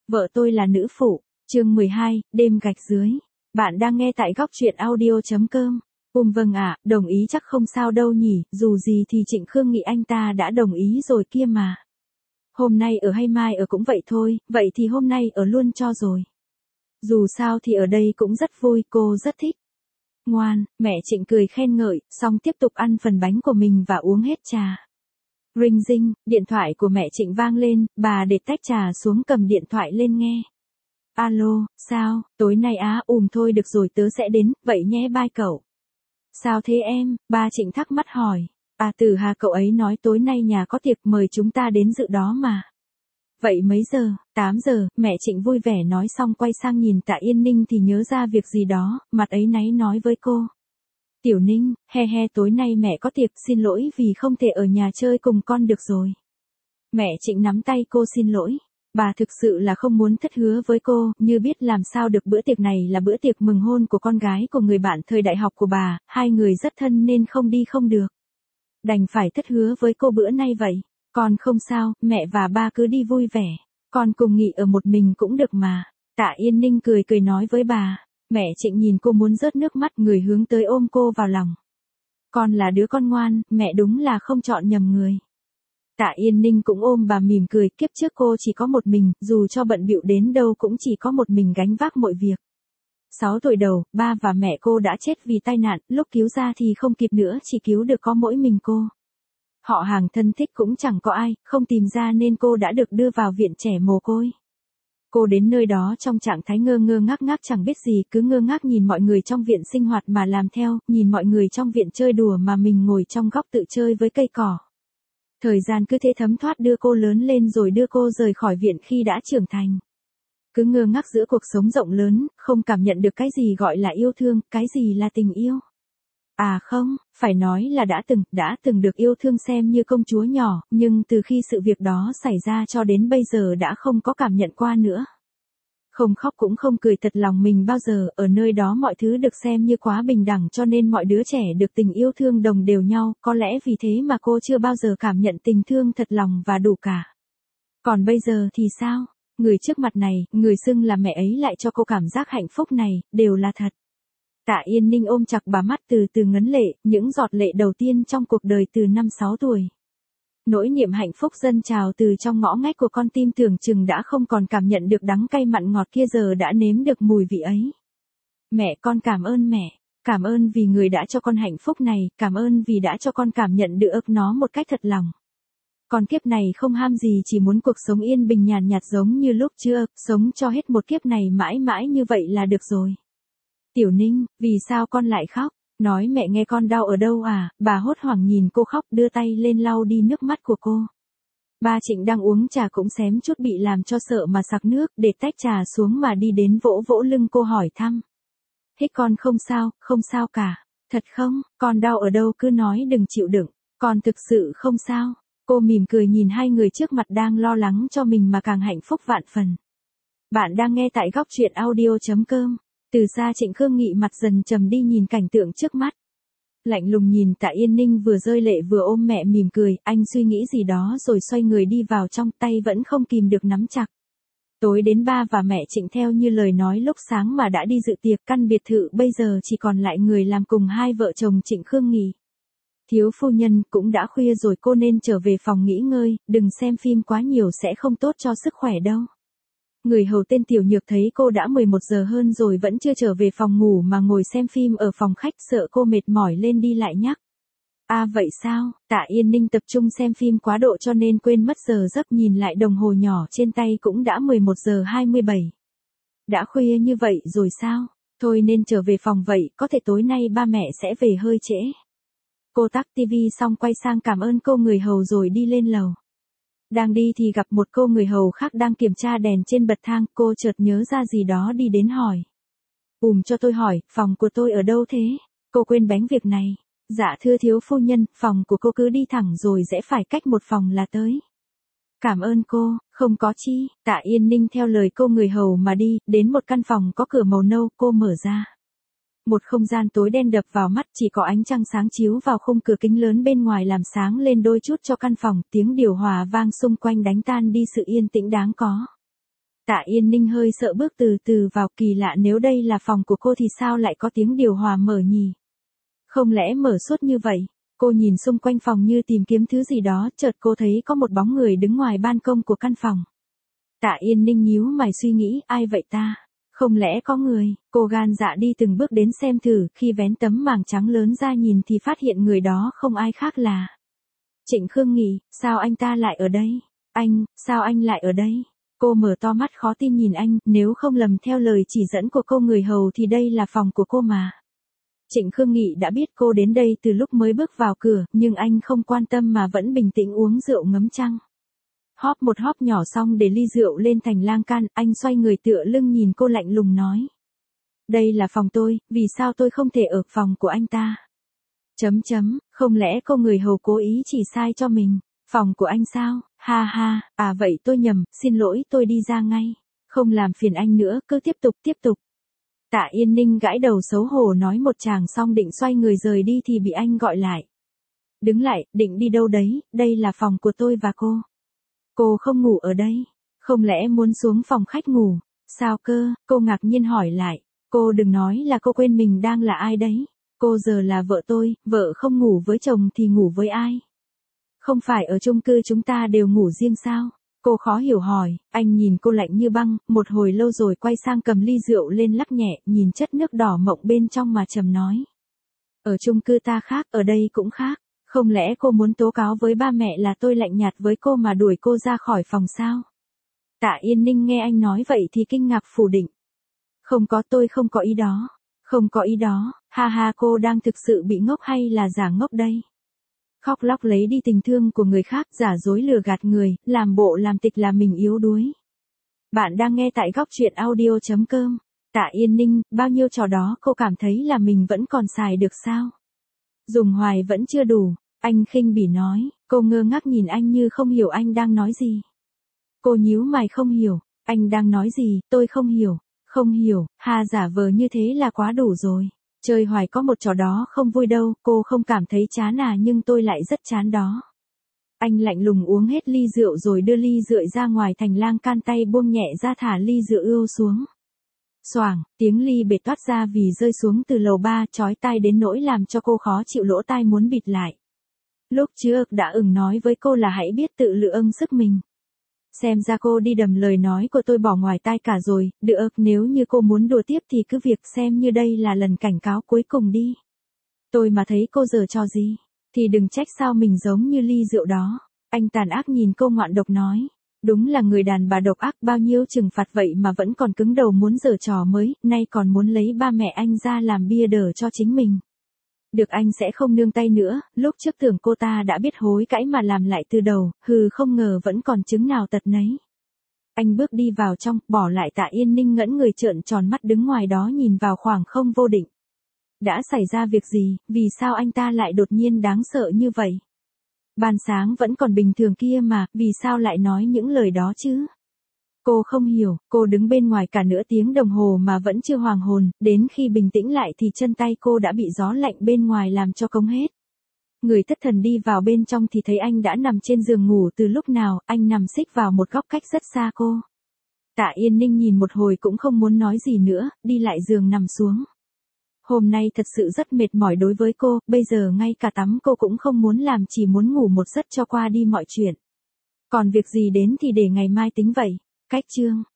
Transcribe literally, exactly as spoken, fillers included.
Vợ tôi là nữ phụ, chương mười hai, đêm gạch dưới. Bạn đang nghe tại góc truyện audio.com. Ừm vâng ạ, đồng ý chắc không sao đâu nhỉ, dù gì thì Trịnh Khương nghĩ anh ta đã đồng ý rồi kia mà. Hôm nay ở hay mai ở cũng vậy thôi, vậy thì hôm nay ở luôn cho rồi. Dù sao thì ở đây cũng rất vui, cô rất thích. Ngoan, mẹ Trịnh cười khen ngợi, xong tiếp tục ăn phần bánh của mình và uống hết trà. Ring ding, điện thoại của mẹ Trịnh vang lên, bà để tách trà xuống cầm điện thoại lên nghe. Alo, sao, tối nay á, ùm thôi được rồi tớ sẽ đến, vậy nhé bye cậu. Sao thế em, ba Trịnh thắc mắc hỏi. À từ hà cậu ấy nói tối nay nhà có tiệc mời chúng ta đến dự đó mà. Vậy mấy giờ, tám giờ, mẹ Trịnh vui vẻ nói xong quay sang nhìn Tạ Yên Ninh thì nhớ ra việc gì đó, mặt ấy náy nói với cô. Tiểu Ninh, he he tối nay mẹ có tiệc xin lỗi vì không thể ở nhà chơi cùng con được rồi. Mẹ Trịnh nắm tay cô xin lỗi. Bà thực sự là không muốn thất hứa với cô, như biết làm sao được bữa tiệc này là bữa tiệc mừng hôn của con gái của người bạn thời đại học của bà, hai người rất thân nên không đi không được. Đành phải thất hứa với cô bữa nay vậy. Con không sao, mẹ và ba cứ đi vui vẻ. Con cùng nghỉ ở một mình cũng được mà. Tạ Yên Ninh cười cười nói với bà. Mẹ Trịnh nhìn cô muốn rớt nước mắt, người hướng tới ôm cô vào lòng. Con là đứa con ngoan, mẹ đúng là không chọn nhầm người. Tạ Yên Ninh cũng ôm bà mỉm cười, kiếp trước cô chỉ có một mình, dù cho bận bịu đến đâu cũng chỉ có một mình gánh vác mọi việc. Sáu tuổi đầu, ba và mẹ cô đã chết vì tai nạn, lúc cứu ra thì không kịp nữa, chỉ cứu được có mỗi mình cô. Họ hàng thân thích cũng chẳng có ai, không tìm ra nên cô đã được đưa vào viện trẻ mồ côi. Cô đến nơi đó trong trạng thái ngơ ngơ ngác ngác chẳng biết gì, cứ ngơ ngác nhìn mọi người trong viện sinh hoạt mà làm theo, nhìn mọi người trong viện chơi đùa mà mình ngồi trong góc tự chơi với cây cỏ. Thời gian cứ thế thấm thoát đưa cô lớn lên rồi đưa cô rời khỏi viện khi đã trưởng thành. Cứ ngơ ngác giữa cuộc sống rộng lớn, không cảm nhận được cái gì gọi là yêu thương, cái gì là tình yêu. À không, phải nói là đã từng, đã từng được yêu thương xem như công chúa nhỏ, nhưng từ khi sự việc đó xảy ra cho đến bây giờ đã không có cảm nhận qua nữa. Không khóc cũng không cười thật lòng mình bao giờ, ở nơi đó mọi thứ được xem như quá bình đẳng cho nên mọi đứa trẻ được tình yêu thương đồng đều nhau, có lẽ vì thế mà cô chưa bao giờ cảm nhận tình thương thật lòng và đủ cả. Còn bây giờ thì sao? Người trước mặt này, người xưng là mẹ ấy lại cho cô cảm giác hạnh phúc này, đều là thật. Tạ Yên Ninh ôm chặt bà mắt từ từ ngấn lệ, những giọt lệ đầu tiên trong cuộc đời từ năm sáu tuổi. Nỗi niềm hạnh phúc dâng trào từ trong ngõ ngách của con tim tưởng chừng đã không còn cảm nhận được đắng cay mặn ngọt kia giờ đã nếm được mùi vị ấy. Mẹ con cảm ơn mẹ, cảm ơn vì người đã cho con hạnh phúc này, cảm ơn vì đã cho con cảm nhận được nó một cách thật lòng. Con kiếp này không ham gì chỉ muốn cuộc sống yên bình nhàn nhạt giống như lúc chưa, sống cho hết một kiếp này mãi mãi như vậy là được rồi. Tiểu Ninh, vì sao con lại khóc? Nói mẹ nghe con đau ở đâu à? Bà hốt hoảng nhìn cô khóc đưa tay lên lau đi nước mắt của cô. Ba Trịnh đang uống trà cũng xém chút bị làm cho sợ mà sặc nước, để tách trà xuống mà đi đến vỗ vỗ lưng cô hỏi thăm. Hít con không sao, không sao cả. Thật không, con đau ở đâu cứ nói đừng chịu đựng, con thực sự không sao. Cô mỉm cười nhìn hai người trước mặt đang lo lắng cho mình mà càng hạnh phúc vạn phần. Bạn đang nghe tại góc truyện audio.com. Từ xa Trịnh Khương Nghị mặt dần trầm đi nhìn cảnh tượng trước mắt. Lạnh lùng nhìn Tạ Yên Ninh vừa rơi lệ vừa ôm mẹ mỉm cười, anh suy nghĩ gì đó rồi xoay người đi vào trong, tay vẫn không kìm được nắm chặt. Tối đến ba và mẹ Trịnh theo như lời nói lúc sáng mà đã đi dự tiệc, căn biệt thự bây giờ chỉ còn lại người làm cùng hai vợ chồng Trịnh Khương Nghị. Thiếu phu nhân, cũng đã khuya rồi cô nên trở về phòng nghỉ ngơi, đừng xem phim quá nhiều sẽ không tốt cho sức khỏe đâu. Người hầu tên Tiểu Nhược thấy cô đã mười một giờ hơn rồi vẫn chưa trở về phòng ngủ mà ngồi xem phim ở phòng khách, sợ cô mệt mỏi lên đi lại nhắc. À vậy sao? Tạ Yên Ninh tập trung xem phim quá độ cho nên quên mất giờ giấc, nhìn lại đồng hồ nhỏ trên tay cũng đã mười một giờ hai mươi bảy. Đã khuya như vậy rồi sao? Thôi nên trở về phòng vậy, có thể tối nay ba mẹ sẽ về hơi trễ. Cô tắt tivi xong quay sang cảm ơn cô người hầu rồi đi lên lầu. Đang đi thì gặp một cô người hầu khác đang kiểm tra đèn trên bậc thang, cô chợt nhớ ra gì đó đi đến hỏi. Ùm cho tôi hỏi, phòng của tôi ở đâu thế? Cô quên bén việc này. Dạ thưa thiếu phu nhân, phòng của cô cứ đi thẳng rồi rẽ phải cách một phòng là tới. Cảm ơn cô, không có chi. Tạ Yên Ninh theo lời cô người hầu mà đi, đến một căn phòng có cửa màu nâu, cô mở ra. Một không gian tối đen đập vào mắt, chỉ có ánh trăng sáng chiếu vào khung cửa kính lớn bên ngoài làm sáng lên đôi chút cho căn phòng, tiếng điều hòa vang xung quanh đánh tan đi sự yên tĩnh đáng có. Tạ Yên Ninh hơi sợ bước từ từ vào, kỳ lạ nếu đây là phòng của cô thì sao lại có tiếng điều hòa mở nhỉ? Không lẽ mở suốt như vậy? Cô nhìn xung quanh phòng như tìm kiếm thứ gì đó, chợt cô thấy có một bóng người đứng ngoài ban công của căn phòng. Tạ Yên Ninh nhíu mày suy nghĩ, ai vậy ta? Không lẽ có người? Cô gan dạ đi từng bước đến xem thử, khi vén tấm màng trắng lớn ra nhìn thì phát hiện người đó không ai khác là Trịnh Khương Nghị. Sao anh ta lại ở đây? Anh, sao anh lại ở đây? Cô mở to mắt khó tin nhìn anh, nếu không lầm theo lời chỉ dẫn của cô người hầu thì đây là phòng của cô mà. Trịnh Khương Nghị đã biết cô đến đây từ lúc mới bước vào cửa, nhưng anh không quan tâm mà vẫn bình tĩnh uống rượu ngắm trăng. Hóp một hóp nhỏ xong để ly rượu lên thành lan can, anh xoay người tựa lưng nhìn cô lạnh lùng nói. Đây là phòng tôi, vì sao tôi không thể ở phòng của anh ta? Chấm chấm, không lẽ cô người hầu cố ý chỉ sai cho mình? Phòng của anh sao? Ha ha, à vậy tôi nhầm, xin lỗi tôi đi ra ngay. Không làm phiền anh nữa, cứ tiếp tục tiếp tục. Tạ Yên Ninh gãi đầu xấu hổ nói một tràng xong định xoay người rời đi thì bị anh gọi lại. Đứng lại, định đi đâu đấy, đây là phòng của tôi và cô. Cô không ngủ ở đây, không lẽ muốn xuống phòng khách ngủ? Sao cơ? Cô ngạc nhiên hỏi lại. Cô đừng nói là cô quên mình đang là ai đấy. Cô giờ là vợ tôi, vợ không ngủ với chồng thì ngủ với ai? Không phải ở chung cư chúng ta đều ngủ riêng sao? Cô khó hiểu hỏi, anh nhìn cô lạnh như băng, một hồi lâu rồi quay sang cầm ly rượu lên lắc nhẹ, nhìn chất nước đỏ mộng bên trong mà trầm nói. Ở chung cư ta khác, ở đây cũng khác. Không lẽ cô muốn tố cáo với ba mẹ là tôi lạnh nhạt với cô mà đuổi cô ra khỏi phòng sao? Tạ Yên Ninh nghe anh nói vậy thì kinh ngạc phủ định. Không có, tôi không có ý đó. Không có ý đó, ha ha, cô đang thực sự bị ngốc hay là giả ngốc đây? Khóc lóc lấy đi tình thương của người khác, giả dối lừa gạt người, làm bộ làm tịch là mình yếu đuối. Bạn đang nghe tại góc truyện audio chấm com. Tạ Yên Ninh, bao nhiêu trò đó cô cảm thấy là mình vẫn còn xài được sao? Dùng hoài vẫn chưa đủ, anh khinh bỉ nói, cô ngơ ngác nhìn anh như không hiểu anh đang nói gì. Cô nhíu mày không hiểu, anh đang nói gì, tôi không hiểu, không hiểu, ha giả vờ như thế là quá đủ rồi. Chơi hoài có một trò đó không vui đâu, cô không cảm thấy chán à nhưng tôi lại rất chán đó. Anh lạnh lùng uống hết ly rượu rồi đưa ly rượu ra ngoài thành lang can, tay buông nhẹ ra thả ly rượu ưu xuống. Xoảng, tiếng ly bể toát ra vì rơi xuống từ lầu ba, chói tai đến nỗi làm cho cô khó chịu, lỗ tai muốn bịt lại. Lúc trước đã ưng nói với cô là hãy biết tự lượng ưng sức mình. Xem ra cô đi đầm lời nói của tôi bỏ ngoài tai cả rồi, được, nếu như cô muốn đùa tiếp thì cứ việc xem như đây là lần cảnh cáo cuối cùng đi. Tôi mà thấy cô giở trò gì, thì đừng trách sao mình giống như ly rượu đó. Anh tàn ác nhìn cô ngoạn độc nói. Đúng là người đàn bà độc ác, bao nhiêu trừng phạt vậy mà vẫn còn cứng đầu muốn giở trò mới, nay còn muốn lấy ba mẹ anh ra làm bia đỡ cho chính mình. Được, anh sẽ không nương tay nữa, lúc trước tưởng cô ta đã biết hối cãi mà làm lại từ đầu, hừ, không ngờ vẫn còn chứng nào tật nấy. Anh bước đi vào trong, bỏ lại Tạ Yên Ninh ngẩn người trợn tròn mắt đứng ngoài đó nhìn vào khoảng không vô định. Đã xảy ra việc gì, vì sao anh ta lại đột nhiên đáng sợ như vậy? Ban sáng vẫn còn bình thường kia mà, vì sao lại nói những lời đó chứ? Cô không hiểu, cô đứng bên ngoài cả nửa tiếng đồng hồ mà vẫn chưa hoàn hồn, đến khi bình tĩnh lại thì chân tay cô đã bị gió lạnh bên ngoài làm cho cống hết. Người thất thần đi vào bên trong thì thấy anh đã nằm trên giường ngủ từ lúc nào, anh nằm xích vào một góc cách rất xa cô. Tạ Yên Ninh nhìn một hồi cũng không muốn nói gì nữa, đi lại giường nằm xuống. Hôm nay thật sự rất mệt mỏi đối với cô, bây giờ ngay cả tắm cô cũng không muốn làm, chỉ muốn ngủ một giấc cho qua đi mọi chuyện. Còn việc gì đến thì để ngày mai tính vậy. Cách chương